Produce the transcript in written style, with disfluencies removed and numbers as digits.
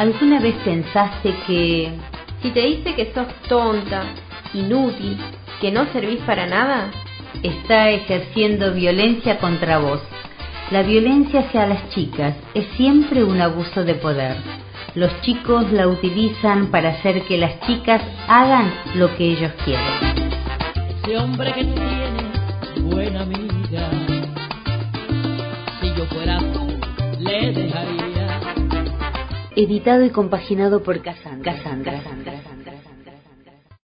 ¿Alguna vez pensaste que si te dice que sos tonta, inútil, que no servís para nada, está ejerciendo violencia contra vos? La violencia hacia las chicas es siempre un abuso de poder. Los chicos la utilizan para hacer que las chicas hagan lo que ellos quieren. Ese hombre que tiene buena amiga, si yo fuera tú, le dejaría. Editado y compaginado por Cassandra.